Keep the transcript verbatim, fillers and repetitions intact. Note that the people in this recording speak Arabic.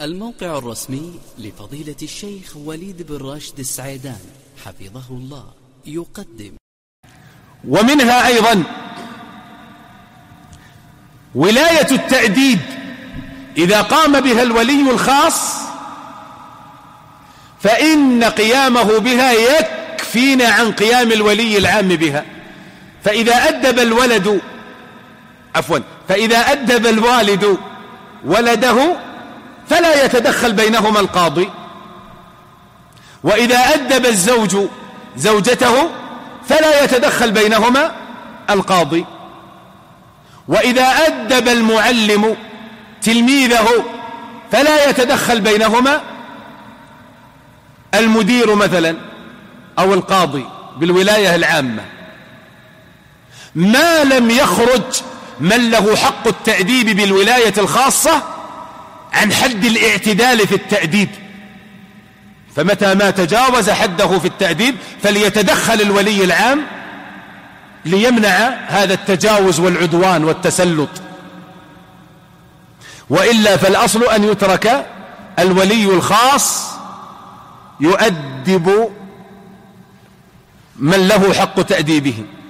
الموقع الرسمي لفضيلة الشيخ وليد بن راشد السعيدان حفظه الله يقدم. ومنها أيضا ولاية التأديب إذا قام بها الولي الخاص فإن قيامه بها يكفينا عن قيام الولي العام بها. فإذا أدب الولد عفوا فإذا أدب الوالد ولده فلا يتدخل بينهما القاضي، وإذا أدب الزوج زوجته فلا يتدخل بينهما القاضي، وإذا أدب المعلم تلميذه فلا يتدخل بينهما المدير مثلا أو القاضي بالولاية العامة، ما لم يخرج من له حق التأديب بالولاية الخاصة عن حد الاعتدال في التأديب. فمتى ما تجاوز حده في التأديب فليتدخل الولي العام ليمنع هذا التجاوز والعدوان والتسلط، وإلا فالأصل أن يترك الولي الخاص يؤدب من له حق تأديبه.